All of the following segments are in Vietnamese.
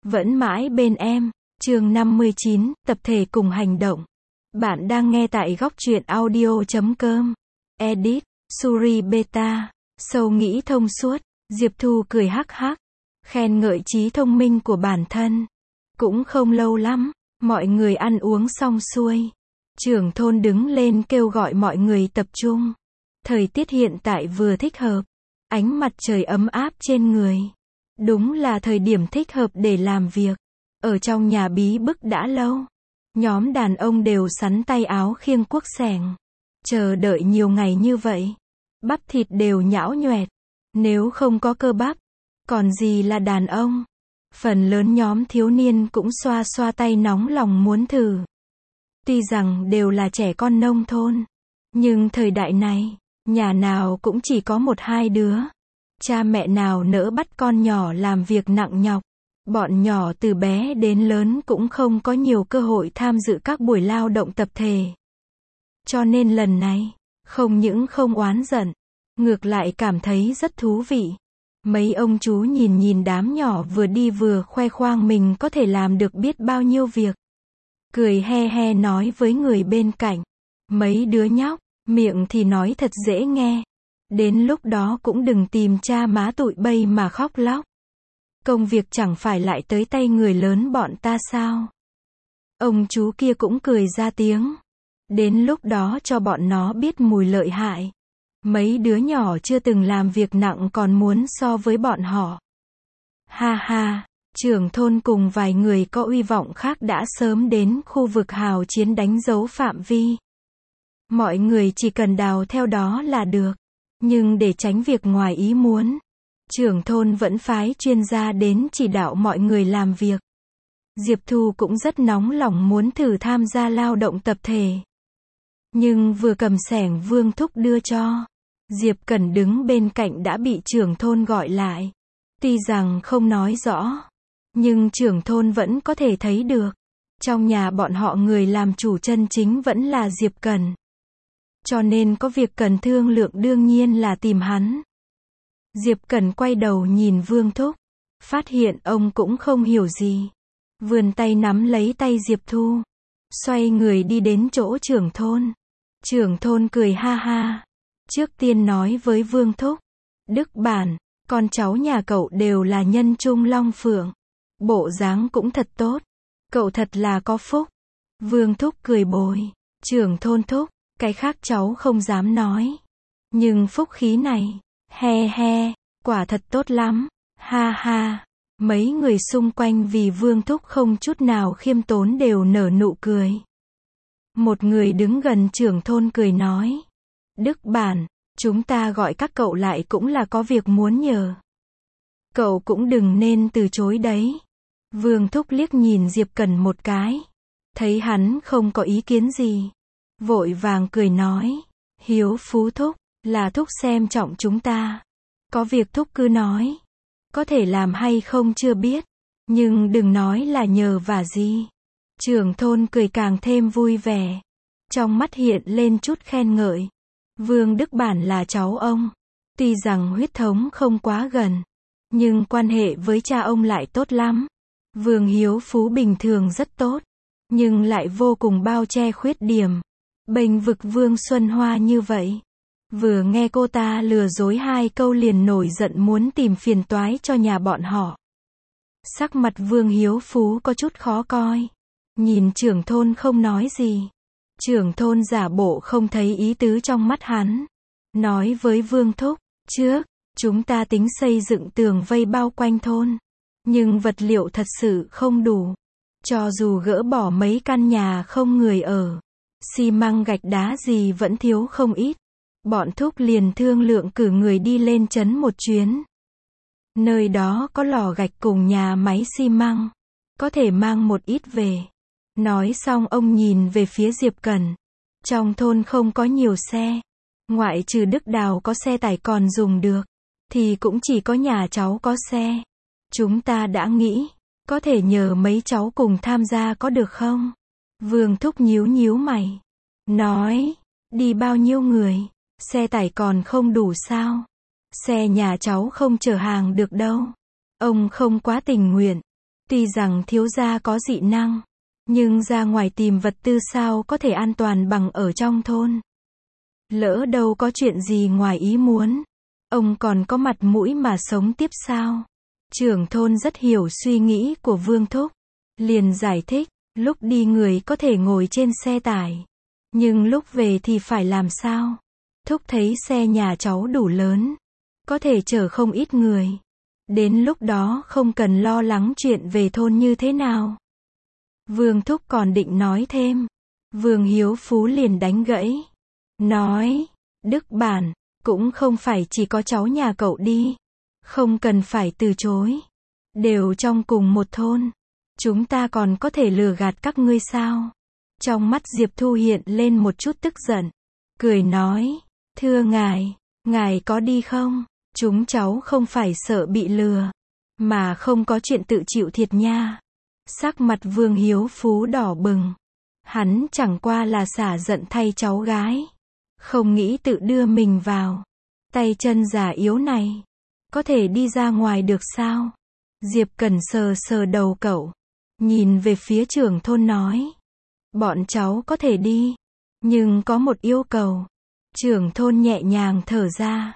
vẫn mãi bên em. Chương 59, tập thể cùng hành động. Bạn đang nghe tại góc truyện audio.com. Edit, Suri Beta. Sâu nghĩ thông suốt. Diệp Thu cười hắc hắc, khen ngợi trí thông minh của bản thân. Cũng không lâu lắm, mọi người ăn uống xong xuôi. Trưởng thôn đứng lên kêu gọi mọi người tập trung. Thời tiết hiện tại vừa thích hợp. Ánh mặt trời ấm áp trên người. Đúng là thời điểm thích hợp để làm việc. Ở trong nhà bí bức đã lâu. Nhóm đàn ông đều sắn tay áo khiêng cuốc xẻng. Chờ đợi nhiều ngày như vậy. Bắp thịt đều nhão nhoẹt. Nếu không có cơ bắp, còn gì là đàn ông. Phần lớn nhóm thiếu niên cũng xoa xoa tay nóng lòng muốn thử. Tuy rằng đều là trẻ con nông thôn, nhưng thời đại này, nhà nào cũng chỉ có một hai đứa. Cha mẹ nào nỡ bắt con nhỏ làm việc nặng nhọc. Bọn nhỏ từ bé đến lớn cũng không có nhiều cơ hội tham dự các buổi lao động tập thể. Cho nên lần này, không những không oán giận, ngược lại cảm thấy rất thú vị. Mấy ông chú nhìn nhìn đám nhỏ vừa đi vừa khoe khoang mình có thể làm được biết bao nhiêu việc. Cười he he nói với người bên cạnh. Mấy đứa nhóc, miệng thì nói thật dễ nghe. Đến lúc đó cũng đừng tìm cha má tụi bây mà khóc lóc. Công việc chẳng phải lại tới tay người lớn bọn ta sao? Ông chú kia cũng cười ra tiếng. Đến lúc đó cho bọn nó biết mùi lợi hại. Mấy đứa nhỏ chưa từng làm việc nặng còn muốn so với bọn họ. Ha ha, trưởng thôn cùng vài người có uy vọng khác đã sớm đến khu vực hào chiến đánh dấu phạm vi. Mọi người chỉ cần đào theo đó là được. Nhưng để tránh việc ngoài ý muốn, trưởng thôn vẫn phái chuyên gia đến chỉ đạo mọi người làm việc. Diệp Thu cũng rất nóng lòng muốn thử tham gia lao động tập thể. Nhưng vừa cầm xẻng Vương Thúc đưa cho, Diệp Cẩn đứng bên cạnh đã bị trưởng thôn gọi lại. Tuy rằng không nói rõ, nhưng trưởng thôn vẫn có thể thấy được. Trong nhà bọn họ người làm chủ chân chính vẫn là Diệp Cẩn. Cho nên có việc cần thương lượng đương nhiên là tìm hắn. Diệp Cẩn quay đầu nhìn Vương Thúc, phát hiện ông cũng không hiểu gì. Vươn tay nắm lấy tay Diệp Thu, xoay người đi đến chỗ trưởng thôn. Trưởng thôn cười ha ha. Trước tiên nói với Vương Thúc, Đức Bản, con cháu nhà cậu đều là nhân trung long phượng. Bộ dáng cũng thật tốt. Cậu thật là có phúc. Vương Thúc cười bồi. Trưởng thôn thúc, cái khác cháu không dám nói. Nhưng phúc khí này, he he, quả thật tốt lắm. Ha ha. Mấy người xung quanh vì Vương Thúc không chút nào khiêm tốn đều nở nụ cười. Một người đứng gần trưởng thôn cười nói. Đức Bản, chúng ta gọi các cậu lại cũng là có việc muốn nhờ. Cậu cũng đừng nên từ chối đấy. Vương Thúc liếc nhìn Diệp Cẩn một cái. Thấy hắn không có ý kiến gì. Vội vàng cười nói. Hiếu Phú Thúc, là Thúc xem trọng chúng ta. Có việc Thúc cứ nói. Có thể làm hay không chưa biết. Nhưng đừng nói là nhờ vả gì. Trưởng thôn cười càng thêm vui vẻ. Trong mắt hiện lên chút khen ngợi. Vương Đức Bản là cháu ông. Tuy rằng huyết thống không quá gần, nhưng quan hệ với cha ông lại tốt lắm. Vương Hiếu Phú bình thường rất tốt, nhưng lại vô cùng bao che khuyết điểm. Bênh vực Vương Xuân Hoa như vậy. Vừa nghe cô ta lừa dối 2 câu liền nổi giận muốn tìm phiền toái cho nhà bọn họ. Sắc mặt Vương Hiếu Phú có chút khó coi. Nhìn trưởng thôn không nói gì. Trưởng thôn giả bộ không thấy ý tứ trong mắt hắn. Nói với Vương Thúc, trước, chúng ta tính xây dựng tường vây bao quanh thôn. Nhưng vật liệu thật sự không đủ. Cho dù gỡ bỏ mấy căn nhà không người ở, xi măng gạch đá gì vẫn thiếu không ít. Bọn Thúc liền thương lượng cử người đi lên trấn một chuyến. Nơi đó có lò gạch cùng nhà máy xi măng. Có thể mang một ít về. Nói xong ông nhìn về phía Diệp Cẩn. Trong thôn không có nhiều xe. Ngoại trừ Đức Đào có xe tải còn dùng được. Thì cũng chỉ có nhà cháu có xe. Chúng ta đã nghĩ. Có thể nhờ mấy cháu cùng tham gia có được không? Vương Thúc nhíu nhíu mày. Nói. Đi bao nhiêu người? Xe tải còn không đủ sao? Xe nhà cháu không chở hàng được đâu. Ông không quá tình nguyện. Tuy rằng thiếu gia có dị năng, nhưng ra ngoài tìm vật tư sao có thể an toàn bằng ở trong thôn. Lỡ đâu có chuyện gì ngoài ý muốn, ông còn có mặt mũi mà sống tiếp sao? Trưởng thôn rất hiểu suy nghĩ của Vương Thúc, liền giải thích, lúc đi người có thể ngồi trên xe tải, nhưng lúc về thì phải làm sao? Thúc thấy xe nhà cháu đủ lớn, có thể chở không ít người. Đến lúc đó không cần lo lắng chuyện về thôn như thế nào. Vương Thúc còn định nói thêm, Vương Hiếu Phú liền đánh gãy, nói, Đức Bản, cũng không phải chỉ có cháu nhà cậu đi, không cần phải từ chối, đều trong cùng một thôn, chúng ta còn có thể lừa gạt các ngươi sao? Trong mắt Diệp Thu hiện lên một chút tức giận, cười nói, thưa ngài có đi không? Chúng cháu không phải sợ bị lừa, mà không có chuyện tự chịu thiệt nha. Sắc mặt Vương Hiếu Phú đỏ bừng, hắn chẳng qua là xả giận thay cháu gái, không nghĩ tự đưa mình vào tay chân già yếu này, có thể đi ra ngoài được sao? Diệp Cẩn sờ sờ đầu cậu, nhìn về phía trưởng thôn nói, bọn cháu có thể đi, nhưng có một yêu cầu. Trưởng thôn nhẹ nhàng thở ra,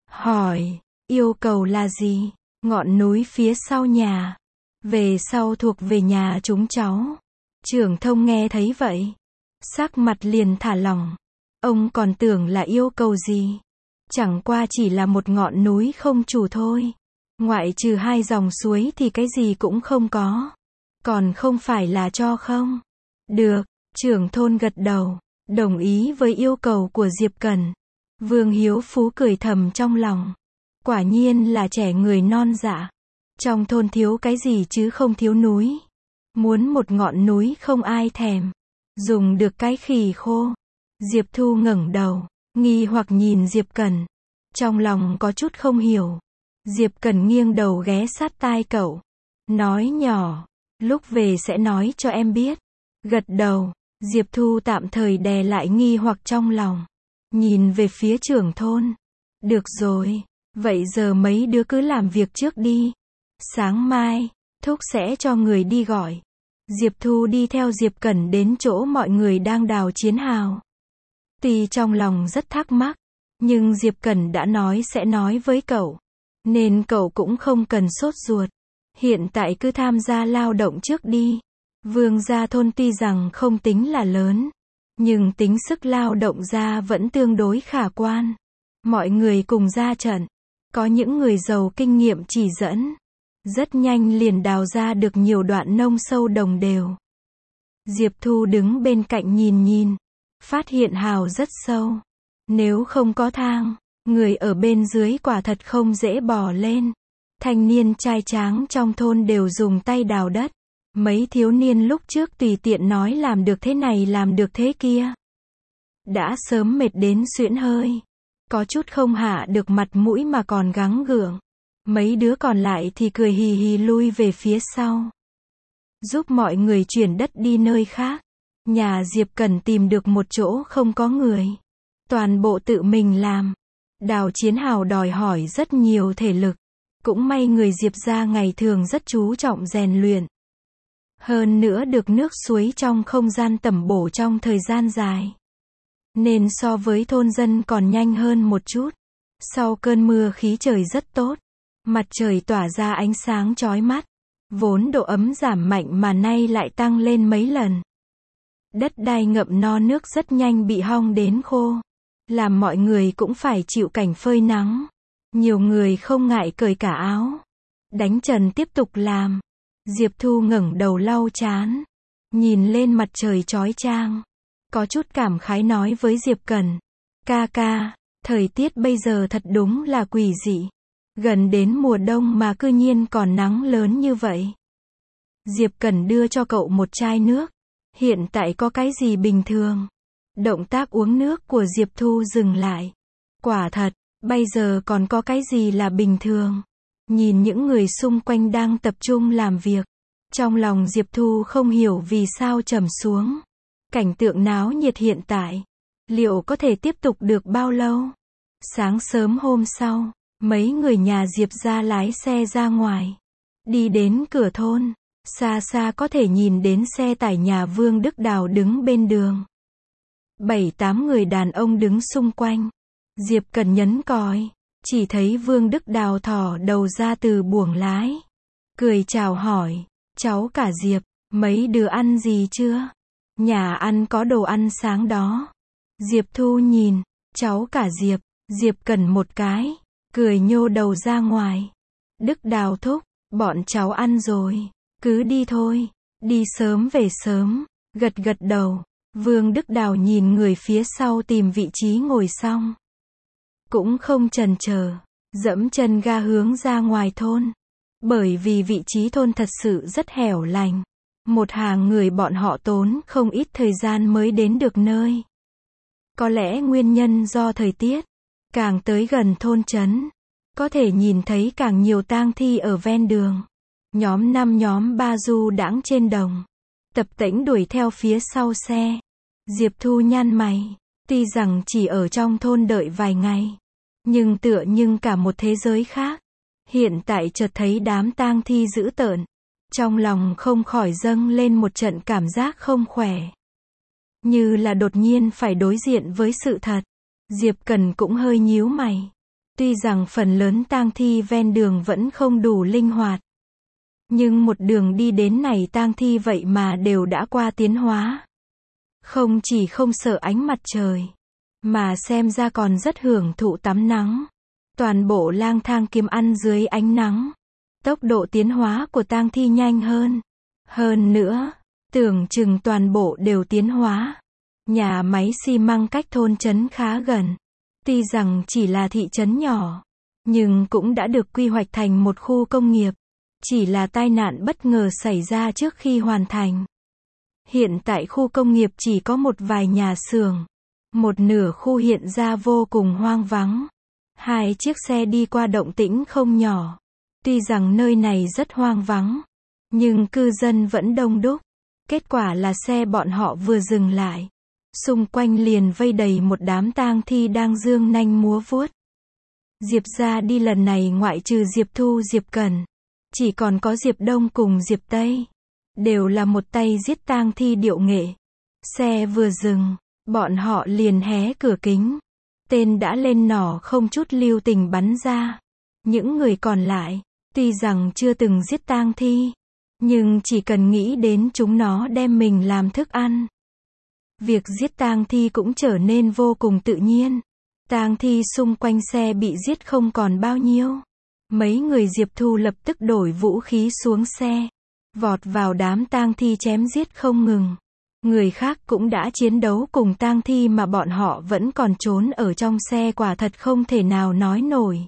hỏi, yêu cầu là gì? Ngọn núi phía sau nhà, về sau thuộc về nhà chúng cháu. Trưởng thôn nghe thấy vậy, sắc mặt liền thả lỏng, ông còn tưởng là yêu cầu gì? Chẳng qua chỉ là một ngọn núi không chủ thôi, ngoại trừ 2 dòng suối thì cái gì cũng không có, còn không phải là cho không? Được, trưởng thôn gật đầu, đồng ý với yêu cầu của Diệp Cẩn. Vương Hiếu Phú cười thầm trong lòng, quả nhiên là trẻ người non dạ. Trong thôn thiếu cái gì chứ không thiếu núi. Muốn một ngọn núi không ai thèm, dùng được cái khỉ khô. Diệp Thu ngẩng đầu, nghi hoặc nhìn Diệp Cẩn, trong lòng có chút không hiểu. Diệp Cẩn nghiêng đầu ghé sát tai cậu, nói nhỏ, lúc về sẽ nói cho em biết. Gật đầu, Diệp Thu tạm thời đè lại nghi hoặc trong lòng, nhìn về phía trưởng thôn. Được rồi, vậy giờ mấy đứa cứ làm việc trước đi. Sáng mai, Thúc sẽ cho người đi gọi. Diệp Thu đi theo Diệp Cẩn đến chỗ mọi người đang đào chiến hào. Tuy trong lòng rất thắc mắc, nhưng Diệp Cẩn đã nói sẽ nói với cậu, nên cậu cũng không cần sốt ruột. Hiện tại cứ tham gia lao động trước đi. Vương gia thôn tuy rằng không tính là lớn, nhưng tính sức lao động ra vẫn tương đối khả quan. Mọi người cùng ra trận, có những người giàu kinh nghiệm chỉ dẫn, rất nhanh liền đào ra được nhiều đoạn nông sâu đồng đều. Diệp Thu đứng bên cạnh nhìn, phát hiện hào rất sâu. Nếu không có thang, người ở bên dưới quả thật không dễ bò lên. Thanh niên trai tráng trong thôn đều dùng tay đào đất. Mấy thiếu niên lúc trước tùy tiện nói làm được thế này làm được thế kia, đã sớm mệt đến suyễn hơi, có chút không hạ được mặt mũi mà còn gắng gượng. Mấy đứa còn lại thì cười hì hì lui về phía sau, giúp mọi người chuyển đất đi nơi khác. Nhà Diệp Cẩn tìm được một chỗ không có người, toàn bộ tự mình làm. Đào chiến hào đòi hỏi rất nhiều thể lực, cũng may người Diệp gia ngày thường rất chú trọng rèn luyện. Hơn nữa được nước suối trong không gian tẩm bổ trong thời gian dài, nên so với thôn dân còn nhanh hơn một chút. Sau cơn mưa khí trời rất tốt, mặt trời tỏa ra ánh sáng chói mắt, vốn độ ấm giảm mạnh mà nay lại tăng lên mấy lần. Đất đai ngậm no nước rất nhanh bị hong đến khô, làm mọi người cũng phải chịu cảnh phơi nắng. Nhiều người không ngại cởi cả áo, đánh trần tiếp tục làm. Diệp Thu ngẩng đầu lau trán, nhìn lên mặt trời chói chang, có chút cảm khái nói với Diệp Cẩn, ca, thời tiết bây giờ thật đúng là quỷ dị, gần đến mùa đông mà cư nhiên còn nắng lớn như vậy. Diệp Cẩn đưa cho cậu một chai nước, hiện tại có cái gì bình thường? Động tác uống nước của Diệp Thu dừng lại, quả thật, bây giờ còn có cái gì là bình thường? Nhìn những người xung quanh đang tập trung làm việc, trong lòng Diệp Thu không hiểu vì sao trầm xuống. Cảnh tượng náo nhiệt hiện tại, liệu có thể tiếp tục được bao lâu? Sáng sớm hôm sau, mấy người nhà Diệp gia lái xe ra ngoài, đi đến cửa thôn, Xa xa có thể nhìn đến xe tải nhà Vương Đức Đào đứng bên đường. 7-8 người đàn ông đứng xung quanh. Diệp Cần nhấn còi. Chỉ thấy Vương Đức Đào thò đầu ra từ buồng lái. Cười chào hỏi. Cháu cả Diệp, mấy đứa ăn gì chưa? Nhà ăn có đồ ăn sáng đó. Diệp Thu nhìn. Cháu cả Diệp. Diệp Cần một cái. Cười nhô đầu ra ngoài. Đức Đào thúc. Bọn cháu ăn rồi. Cứ đi thôi. Đi sớm về sớm. Gật gật đầu. Vương Đức Đào nhìn người phía sau tìm vị trí ngồi xong. Cũng không chần chờ. Dẫm chân ga hướng ra ngoài thôn. Bởi vì vị trí thôn thật sự rất hẻo lánh. Một hàng người bọn họ tốn không ít thời gian mới đến được nơi. Có lẽ nguyên nhân do thời tiết. Càng tới gần thôn trấn, có thể nhìn thấy càng nhiều tang thi ở ven đường. Nhóm 5 nhóm 3 du đãng trên đồng. Tập tễnh đuổi theo phía sau xe. Diệp Thu nhăn mày. Tuy rằng chỉ ở trong thôn đợi vài ngày. Nhưng tựa như cả một thế giới khác. Hiện tại chợt thấy đám tang thi dữ tợn. Trong lòng không khỏi dâng lên một trận cảm giác không khỏe. Như là đột nhiên phải đối diện với sự thật. Diệp Cần cũng hơi nhíu mày. Tuy rằng phần lớn tang thi ven đường vẫn không đủ linh hoạt. Nhưng một đường đi đến này tang thi vậy mà đều đã qua tiến hóa. Không chỉ không sợ ánh mặt trời. Mà xem ra còn rất hưởng thụ tắm nắng. Toàn bộ lang thang kiếm ăn dưới ánh nắng. Tốc độ tiến hóa của tang thi nhanh hơn. Hơn nữa, tưởng chừng toàn bộ đều tiến hóa. Nhà máy xi măng cách thôn trấn khá gần. Tuy rằng chỉ là thị trấn nhỏ, nhưng cũng đã được quy hoạch thành một khu công nghiệp. Chỉ là tai nạn bất ngờ xảy ra trước khi hoàn thành. Hiện tại khu công nghiệp chỉ có một vài nhà xưởng. Một nửa khu hiện ra vô cùng hoang vắng. 2 chiếc xe đi qua động tĩnh không nhỏ. Tuy rằng nơi này rất hoang vắng, nhưng cư dân vẫn đông đúc. Kết quả là xe bọn họ vừa dừng lại. Xung quanh liền vây đầy một đám tang thi đang dương nanh múa vuốt. Diệp ra đi lần này ngoại trừ Diệp Thu Diệp Cần. Chỉ còn có Diệp Đông cùng Diệp Tây. Đều là một tay giết tang thi điệu nghệ. Xe vừa dừng, bọn họ liền hé cửa kính. Tên đã lên nỏ không chút lưu tình bắn ra. Những người còn lại, tuy rằng chưa từng giết tang thi, nhưng chỉ cần nghĩ đến chúng nó đem mình làm thức ăn. Việc giết tang thi cũng trở nên vô cùng tự nhiên. Tang thi xung quanh xe bị giết không còn bao nhiêu. Mấy người Diệp Thu lập tức đổi vũ khí xuống xe. Vọt vào đám tang thi chém giết không ngừng. Người khác cũng đã chiến đấu cùng tang thi mà bọn họ vẫn còn trốn ở trong xe quả thật không thể nào nói nổi.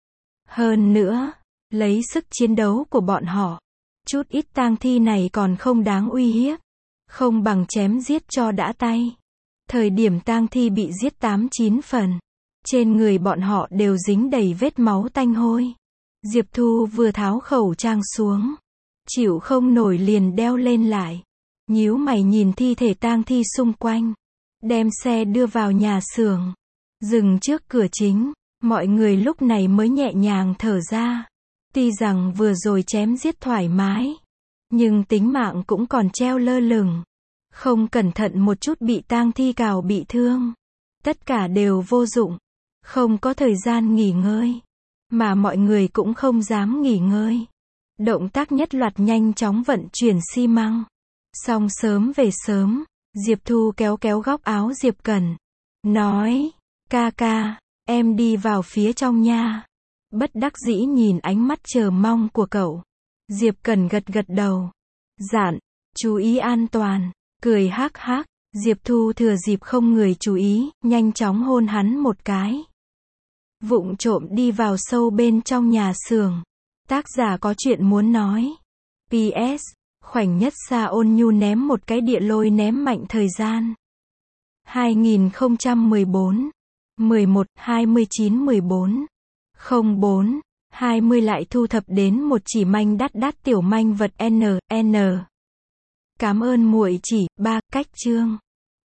Hơn nữa, lấy sức chiến đấu của bọn họ, chút ít tang thi này còn không đáng uy hiếp. Không bằng chém giết cho đã tay. Thời điểm tang thi bị giết 8-9 phần. Trên người bọn họ đều dính đầy vết máu tanh hôi. Diệp Thu vừa tháo khẩu trang xuống. Chịu không nổi liền đeo lên lại. Nhíu mày nhìn thi thể tang thi xung quanh. Đem xe đưa vào nhà xưởng. Dừng trước cửa chính. Mọi người lúc này mới nhẹ nhàng thở ra. Tuy rằng vừa rồi chém giết thoải mái. Nhưng tính mạng cũng còn treo lơ lửng. Không cẩn thận một chút bị tang thi cào bị thương. Tất cả đều vô dụng. Không có thời gian nghỉ ngơi. Mà mọi người cũng không dám nghỉ ngơi. Động tác nhất loạt nhanh chóng vận chuyển xi măng. Xong sớm về sớm. Diệp Thu kéo kéo góc áo Diệp Cần. Nói, ca ca, em đi vào phía trong nha. Bất đắc dĩ nhìn ánh mắt chờ mong của cậu. Diệp Cần gật gật đầu. Dặn, chú ý an toàn. Cười hắc hắc. Diệp Thu thừa dịp không người chú ý, nhanh chóng hôn hắn một cái. Vụng trộm đi vào sâu bên trong nhà xưởng. Tác giả có chuyện muốn nói. PS, khoảnh nhất xa ôn nhu ném một cái địa lôi ném mạnh thời gian. 2014, 11, 29, 14, 04, 20 lại thu thập đến một chỉ manh đắt đắt tiểu manh vật N. Cảm ơn muội chỉ, 3, cách chương.